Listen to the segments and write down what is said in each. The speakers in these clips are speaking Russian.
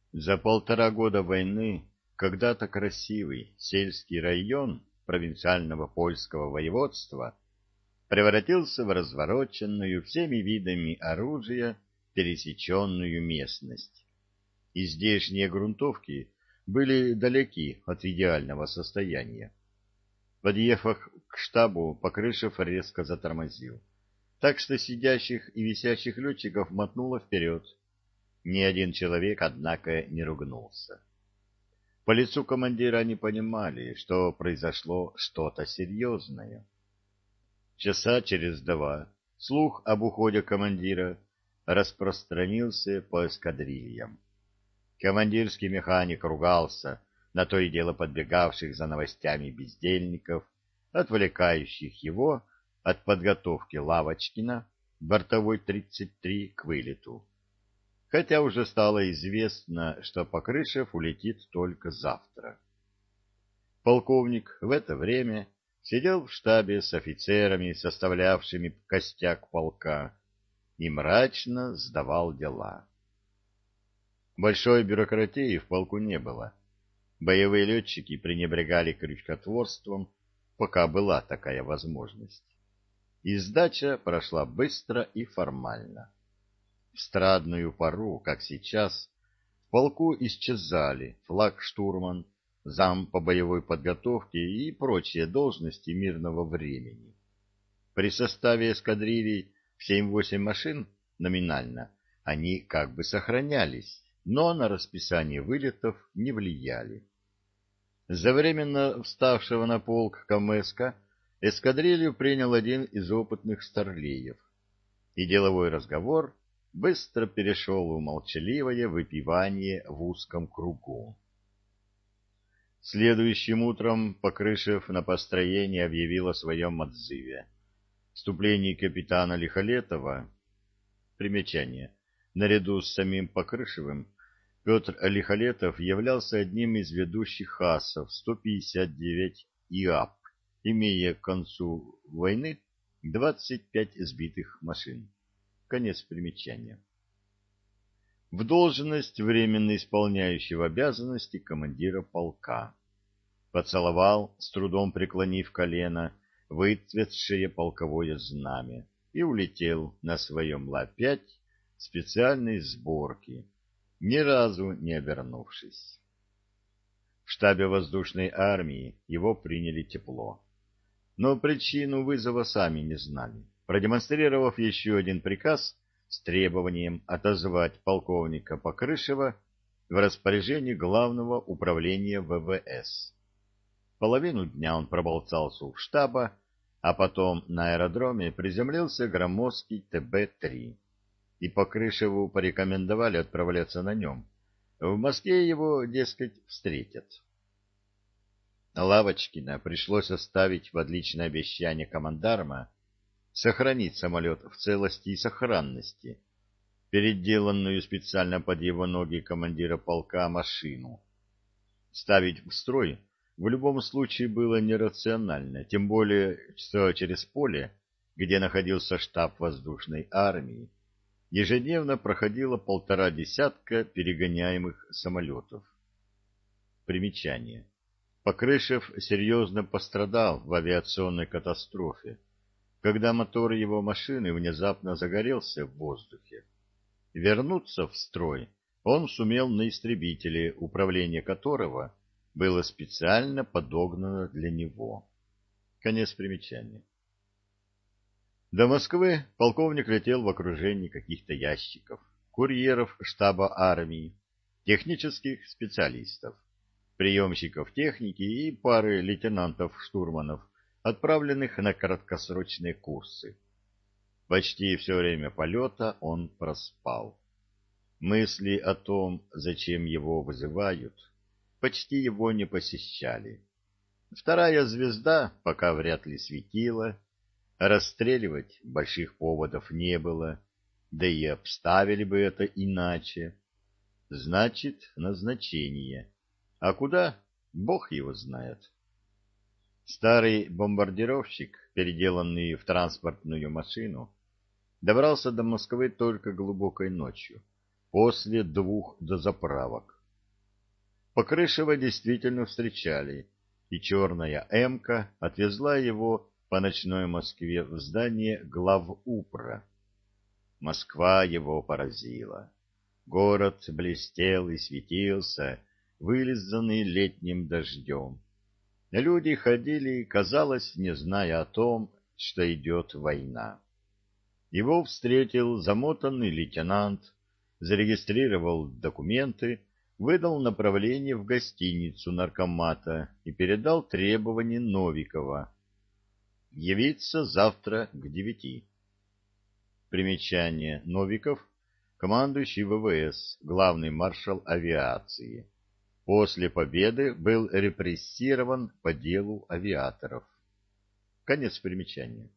За 1,5 года войны когда-то красивый сельский район провинциального польского воеводства превратился в развороченную всеми видами оружия пересеченную местность. И здешние грунтовки были далеки от идеального состояния. Подъехав к штабу, Покрышев резко затормозил, так что сидящих и висящих летчиков мотнуло вперед. Ни один человек, однако, не ругнулся. По лицу командира они понимали, что произошло что-то серьезное. Часа через 2 слух об уходе командира распространился по эскадрильям. Командирский механик ругался на то и дело подбегавших за новостями бездельников, отвлекающих его от подготовки Лавочкина, бортовой 33, к вылету. Хотя уже стало известно, что Покрышев улетит только завтра. Полковник в это время сидел в штабе с офицерами, составлявшими костяк полка, и мрачно сдавал дела. Большой бюрократии в полку не было. Боевые летчики пренебрегали крючкотворством, пока была такая возможность. И сдача прошла быстро и формально. В страдную пору, как сейчас, в полку исчезали флагштурман, зам по боевой подготовке и прочие должности мирного времени. При составе эскадрилий в 7-8 машин номинально они как бы сохранялись, но на расписание вылетов не влияли. За временно вставшего на полк КМСК эскадрилью принял один из опытных старлеев, и деловой разговор быстро перешел в молчаливое выпивание в узком кругу. Следующим утром Покрышев на построении объявил о своем отзыве. Вступлении капитана Лихолетова. Примечание. Наряду с самим Покрышевым Петр Лихолетов являлся одним из ведущих асов 159 ИАП, имея к концу войны 25 сбитых машин. Конец примечания. В должность временно исполняющего обязанности командира полка. Поцеловал, с трудом преклонив колено, выцветшее полковое знамя и улетел на своем Ла-5 специальной сборки, ни разу не обернувшись. В штабе воздушной армии его приняли тепло. Но причину вызова сами не знали, продемонстрировав еще один приказ с требованием отозвать полковника Покрышева в распоряжение Главного управления ВВС. Половину дня он проболтался у штаба, а потом на аэродроме приземлился громоздкий ТБ-3, и Покрышеву порекомендовали отправляться на нем. В Москве его, дескать, встретят. Лавочкина пришлось оставить в отличное обещание командарма сохранить самолет в целости и сохранности, переделанную специально под его ноги командира полка машину. Ставить в строй в любом случае было нерационально, тем более, что через поле, где находился штаб воздушной армии, ежедневно проходило 1,5 десятка перегоняемых самолетов. Примечание. Покрышев серьезно пострадал в авиационной катастрофе, когда мотор его машины внезапно загорелся в воздухе. Вернуться в строй он сумел на истребителе, управление которого было специально подогнано для него. Конец примечания. До Москвы полковник летел в окружении каких-то ящиков, курьеров штаба армии, технических специалистов, приемщиков техники и пары лейтенантов-штурманов, отправленных на краткосрочные курсы. Почти все время полета он проспал. Мысли о том, зачем его вызывают, почти его не посещали. Вторая звезда пока вряд ли светила, расстреливать больших поводов не было, да и обставили бы это иначе. Значит, назначение. А куда? Бог его знает. Старый бомбардировщик, переделанный в транспортную машину, добрался до Москвы только глубокой ночью, после 2 дозаправок. Покрышева действительно встречали, и черная «Эмка» отвезла его по ночной Москве в здание главупра. Москва его поразила. Город блестел и светился, вылизанный летним дождем. Люди ходили, казалось, не зная о том, что идет война. Его встретил замотанный лейтенант, зарегистрировал документы, выдал направление в гостиницу наркомата и передал требования Новикова явиться завтра к 9. Примечание: Новиков, командующий ВВС, главный маршал авиации. После победы был репрессирован по делу авиаторов. Конец примечания.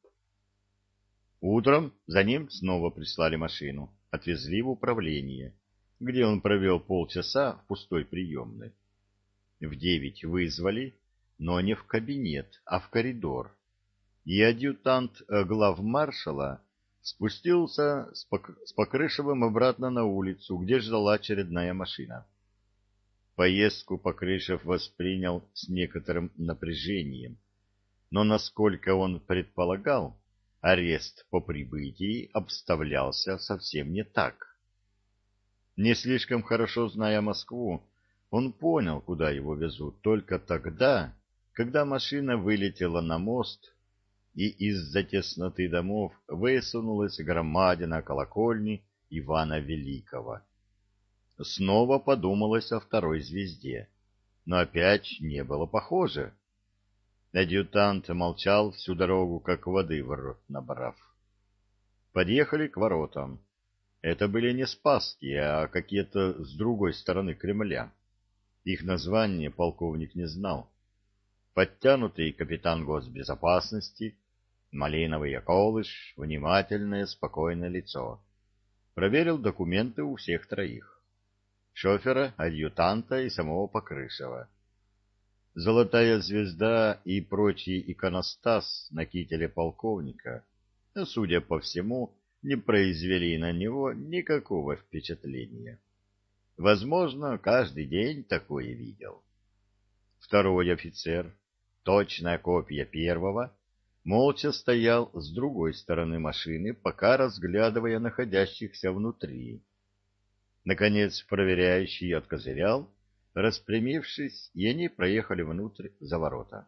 Утром за ним снова прислали машину, отвезли в управление, где он провел полчаса в пустой приемной. В 9 вызвали, но не в кабинет, а в коридор. И адъютант главмаршала спустился с Покрышевым обратно на улицу, где ждала очередная машина. Поездку Покрышев воспринял с некоторым напряжением, но, насколько он предполагал, арест по прибытии обставлялся совсем не так. Не слишком хорошо зная Москву, он понял, куда его везут, только тогда, когда машина вылетела на мост, и из-за тесноты домов высунулась громадина колокольни Ивана Великого. Снова подумалось о второй звезде, но опять не было похоже. Адъютант молчал всю дорогу, как воды в рот набрав. Подъехали к воротам. Это были не Спасские, а какие-то с другой стороны Кремля. Их название полковник не знал. Подтянутый капитан госбезопасности, малиновый околыш, внимательное, спокойное лицо. Проверил документы у всех троих: шофера, адъютанта и самого Покрышева. Золотая звезда и прочий иконостас на кителе полковника, судя по всему, не произвели на него никакого впечатления. Возможно, каждый день такое видел. Второй офицер, точная копия первого, молча стоял с другой стороны машины, пока разглядывая находящихся внутри. Наконец проверяющий откозырял, распрямившись, и они проехали внутрь за ворота.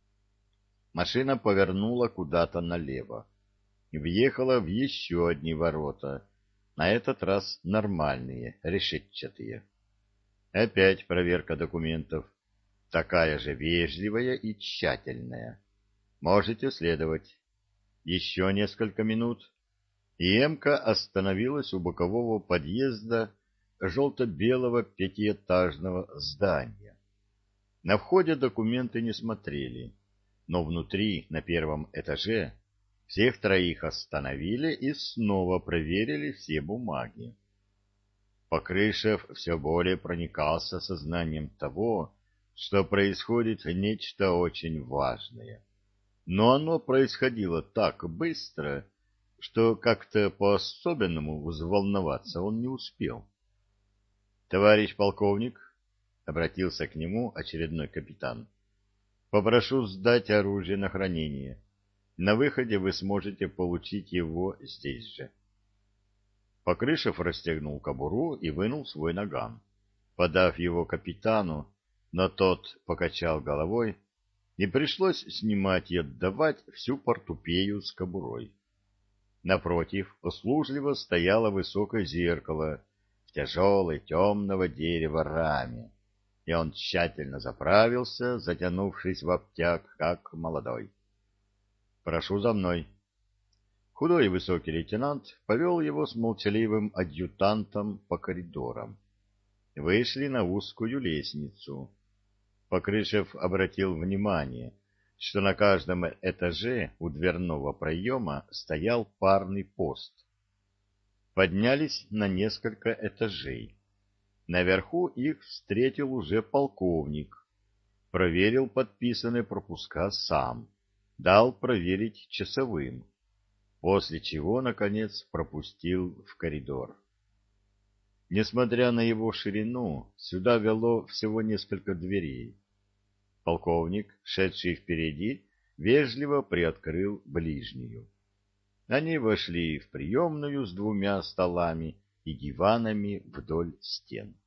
Машина повернула куда-то налево и въехала в еще одни ворота, на этот раз нормальные, решетчатые. Опять проверка документов, такая же вежливая и тщательная. Можете следовать. Еще несколько минут, и Эмка остановилась у бокового подъезда желто-белого пятиэтажного здания. На входе документы не смотрели, но внутри, на первом этаже, всех троих остановили и снова проверили все бумаги. Покрышев все более проникался сознанием того, что происходит нечто очень важное. Но оно происходило так быстро, что как-то по-особенному взволноваться он не успел. — Товарищ полковник, — обратился к нему очередной капитан, — попрошу сдать оружие на хранение. На выходе вы сможете получить его здесь же. Покрышев расстегнул кобуру и вынул свой наган. Подав его капитану, но тот покачал головой, и пришлось снимать и отдавать всю портупею с кобурой. Напротив услужливо стояло высокое зеркало в тяжелой темного дерева раме, и он тщательно заправился, затянувшись в обтяг, как молодой. «Прошу за мной». Худой и высокий лейтенант повел его с молчаливым адъютантом по коридорам. Вышли на узкую лестницу. Покрышев обратил внимание, что на каждом этаже у дверного проема стоял парный пост. Поднялись на несколько этажей. Наверху их встретил уже полковник. Проверил подписанные пропуска сам. Дал проверить часовым. После чего, наконец, пропустил в коридор. Несмотря на его ширину, сюда вело всего несколько дверей. Полковник, шедший впереди, вежливо приоткрыл ближнюю. Они вошли в приемную с двумя столами и диванами вдоль стен.